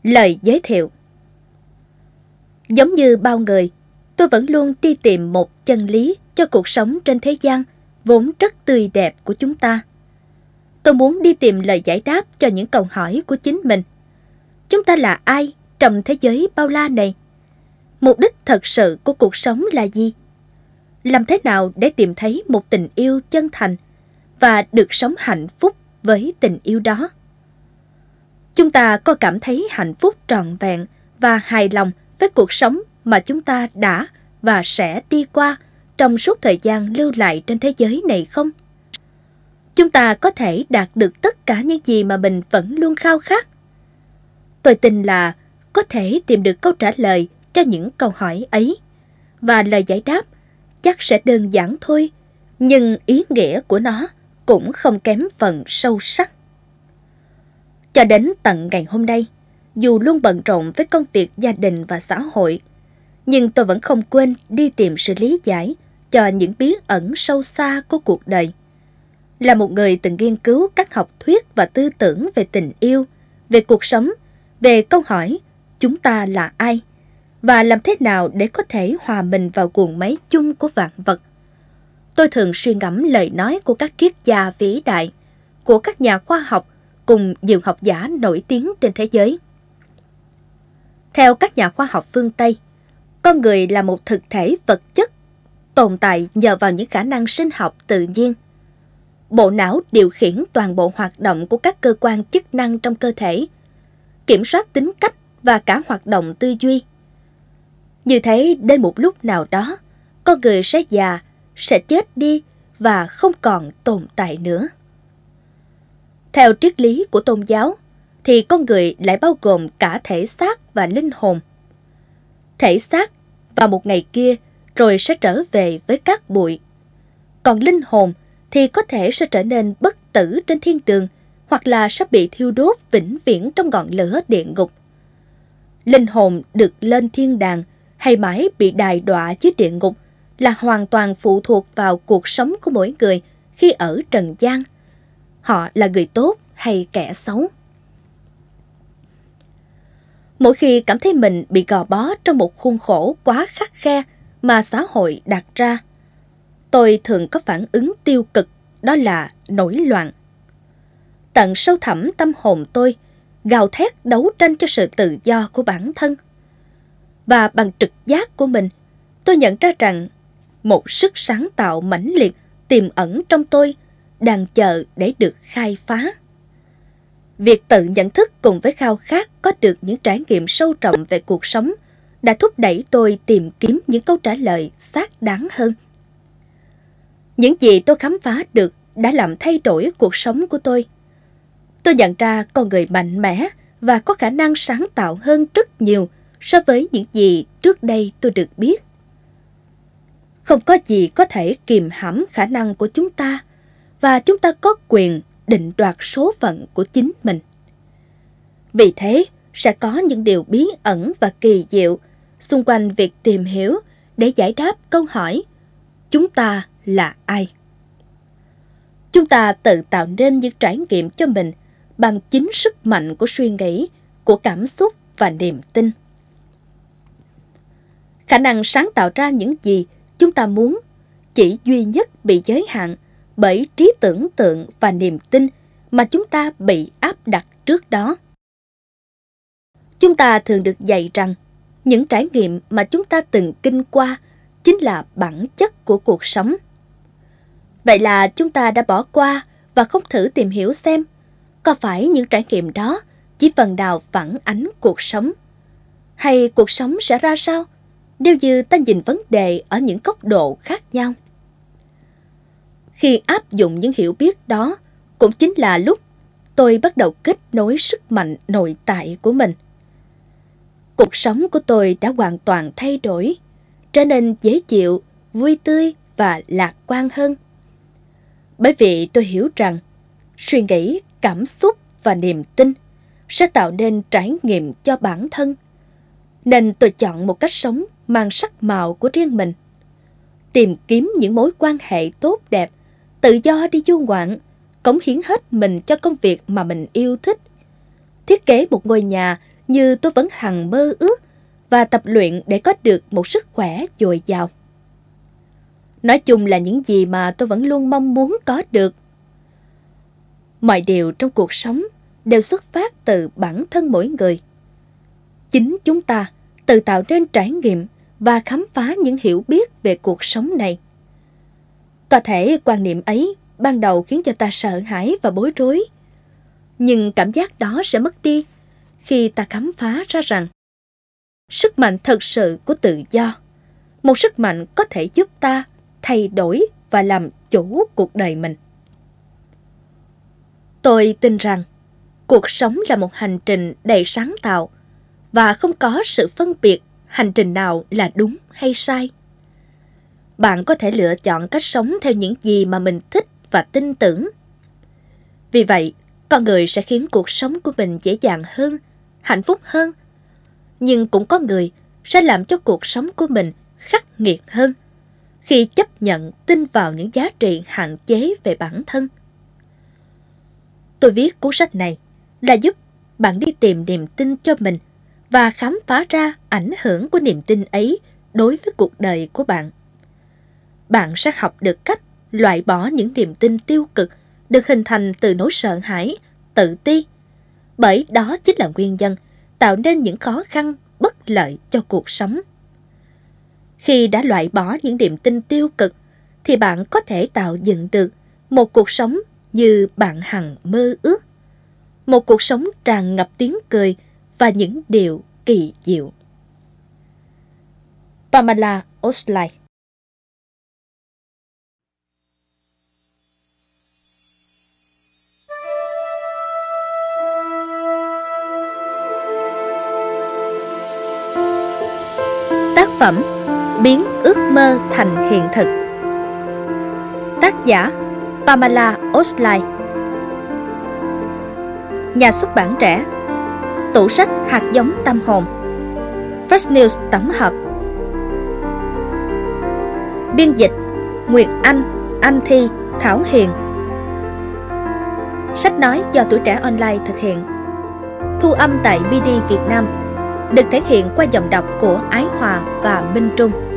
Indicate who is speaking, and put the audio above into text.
Speaker 1: Lời giới thiệu. Giống như bao người, tôi vẫn luôn đi tìm một chân lý cho cuộc sống trên thế gian vốn rất tươi đẹp của chúng ta. Tôi muốn đi tìm lời giải đáp cho những câu hỏi của chính mình. Chúng ta là ai trong thế giới bao la này? Mục đích thật sự của cuộc sống là gì? Làm thế nào để tìm thấy một tình yêu chân thành và được sống hạnh phúc với tình yêu đó? Chúng ta có cảm thấy hạnh phúc trọn vẹn và hài lòng với cuộc sống mà chúng ta đã và sẽ đi qua trong suốt thời gian lưu lại trên thế giới này không? Chúng ta có thể đạt được tất cả những gì mà mình vẫn luôn khao khát. Tôi tin là có thể tìm được câu trả lời cho những câu hỏi ấy, và lời giải đáp chắc sẽ đơn giản thôi, nhưng ý nghĩa của nó cũng không kém phần sâu sắc. Cho đến tận ngày hôm nay, dù luôn bận rộn với công việc gia đình và xã hội, nhưng tôi vẫn không quên đi tìm sự lý giải cho những bí ẩn sâu xa của cuộc đời. Là một người từng nghiên cứu các học thuyết và tư tưởng về tình yêu, về cuộc sống, về câu hỏi chúng ta là ai, và làm thế nào để có thể hòa mình vào guồng máy chung của vạn vật. Tôi thường suy ngẫm lời nói của các triết gia vĩ đại, của các nhà khoa học cùng nhiều học giả nổi tiếng trên thế giới. Theo các nhà khoa học phương Tây, con người là một thực thể vật chất tồn tại nhờ vào những khả năng sinh học tự nhiên. Bộ não điều khiển toàn bộ hoạt động của các cơ quan chức năng trong cơ thể, kiểm soát tính cách và cả hoạt động tư duy. Như thế, đến một lúc nào đó, con người sẽ già, sẽ chết đi và không còn tồn tại nữa. Theo triết lý của tôn giáo, thì con người lại bao gồm cả thể xác và linh hồn. Thể xác vào một ngày kia rồi sẽ trở về với cát bụi. Còn linh hồn thì có thể sẽ trở nên bất tử trên thiên đường, hoặc là sẽ bị thiêu đốt vĩnh viễn trong ngọn lửa địa ngục. Linh hồn được lên thiên đàng hay mãi bị đày đọa dưới địa ngục là hoàn toàn phụ thuộc vào cuộc sống của mỗi người khi ở trần gian. Họ là người tốt hay kẻ xấu. Mỗi khi cảm thấy mình bị gò bó trong một khuôn khổ quá khắt khe mà xã hội đặt ra, tôi thường có phản ứng tiêu cực, đó là nổi loạn. Tận sâu thẳm tâm hồn tôi gào thét đấu tranh cho sự tự do của bản thân. Và bằng trực giác của mình, tôi nhận ra rằng một sức sáng tạo mãnh liệt tiềm ẩn trong tôi đang chờ để được khai phá. Việc tự nhận thức cùng với khao khát có được những trải nghiệm sâu rộng về cuộc sống đã thúc đẩy tôi tìm kiếm những câu trả lời xác đáng hơn. Những gì tôi khám phá được đã làm thay đổi cuộc sống của tôi. Tôi nhận ra con người mạnh mẽ và có khả năng sáng tạo hơn rất nhiều so với những gì trước đây tôi được biết. Không có gì có thể kìm hãm khả năng của chúng ta, và chúng ta có quyền định đoạt số phận của chính mình. Vì thế, sẽ có những điều bí ẩn và kỳ diệu xung quanh việc tìm hiểu để giải đáp câu hỏi chúng ta là ai. Chúng ta tự tạo nên những trải nghiệm cho mình bằng chính sức mạnh của suy nghĩ, của cảm xúc và niềm tin. Khả năng sáng tạo ra những gì chúng ta muốn chỉ duy nhất bị giới hạn bởi trí tưởng tượng và niềm tin mà chúng ta bị áp đặt trước đó. Chúng ta thường được dạy rằng những trải nghiệm mà chúng ta từng kinh qua chính là bản chất của cuộc sống. Vậy là chúng ta đã bỏ qua và không thử tìm hiểu xem có phải những trải nghiệm đó chỉ phần nào phản ánh cuộc sống, hay cuộc sống sẽ ra sao nếu như ta nhìn vấn đề ở những góc độ khác nhau. Khi áp dụng những hiểu biết đó cũng chính là lúc tôi bắt đầu kết nối sức mạnh nội tại của mình. Cuộc sống của tôi đã hoàn toàn thay đổi, trở nên dễ chịu, vui tươi và lạc quan hơn. Bởi vì tôi hiểu rằng suy nghĩ, cảm xúc và niềm tin sẽ tạo nên trải nghiệm cho bản thân, nên tôi chọn một cách sống mang sắc màu của riêng mình. Tìm kiếm những mối quan hệ tốt đẹp, tự do đi du ngoạn, cống hiến hết mình cho công việc mà mình yêu thích. Thiết kế một ngôi nhà như tôi vẫn hằng mơ ước và tập luyện để có được một sức khỏe dồi dào. Nói chung là những gì mà tôi vẫn luôn mong muốn có được. Mọi điều trong cuộc sống đều xuất phát từ bản thân mỗi người. Chính chúng ta tự tạo nên trải nghiệm và khám phá những hiểu biết về cuộc sống này. Có thể quan niệm ấy ban đầu khiến cho ta sợ hãi và bối rối, nhưng cảm giác đó sẽ mất đi khi ta khám phá ra rằng sức mạnh thật sự của tự do, một sức mạnh có thể giúp ta thay đổi và làm chủ cuộc đời mình. Tôi tin rằng cuộc sống là một hành trình đầy sáng tạo và không có sự phân biệt hành trình nào là đúng hay sai. Bạn có thể lựa chọn cách sống theo những gì mà mình thích và tin tưởng. Vì vậy, con người sẽ khiến cuộc sống của mình dễ dàng hơn, hạnh phúc hơn. Nhưng cũng có người sẽ làm cho cuộc sống của mình khắc nghiệt hơn khi chấp nhận tin vào những giá trị hạn chế về bản thân. Tôi viết cuốn sách này là giúp bạn đi tìm niềm tin cho mình và khám phá ra ảnh hưởng của niềm tin ấy đối với cuộc đời của bạn. Bạn sẽ học được cách loại bỏ những niềm tin tiêu cực được hình thành từ nỗi sợ hãi, tự ti, bởi đó chính là nguyên nhân tạo nên những khó khăn bất lợi cho cuộc sống. Khi đã loại bỏ những niềm tin tiêu cực, thì bạn có thể tạo dựng được một cuộc sống như bạn hằng mơ ước. Một cuộc sống tràn ngập tiếng cười và những điều kỳ diệu. Pamela Osley. Tác phẩm Biến ước mơ thành hiện thực. Tác giả Pamela Osley. Nhà xuất bản Trẻ. Tủ sách Hạt giống tâm hồn. Fresh News tổng hợp. Biên dịch Nguyệt Anh Thi, Thảo Hiền. Sách nói do Tuổi Trẻ Online thực hiện. Thu âm tại BD Việt Nam. Được thể hiện qua giọng đọc của Ái Hòa và Minh Trung.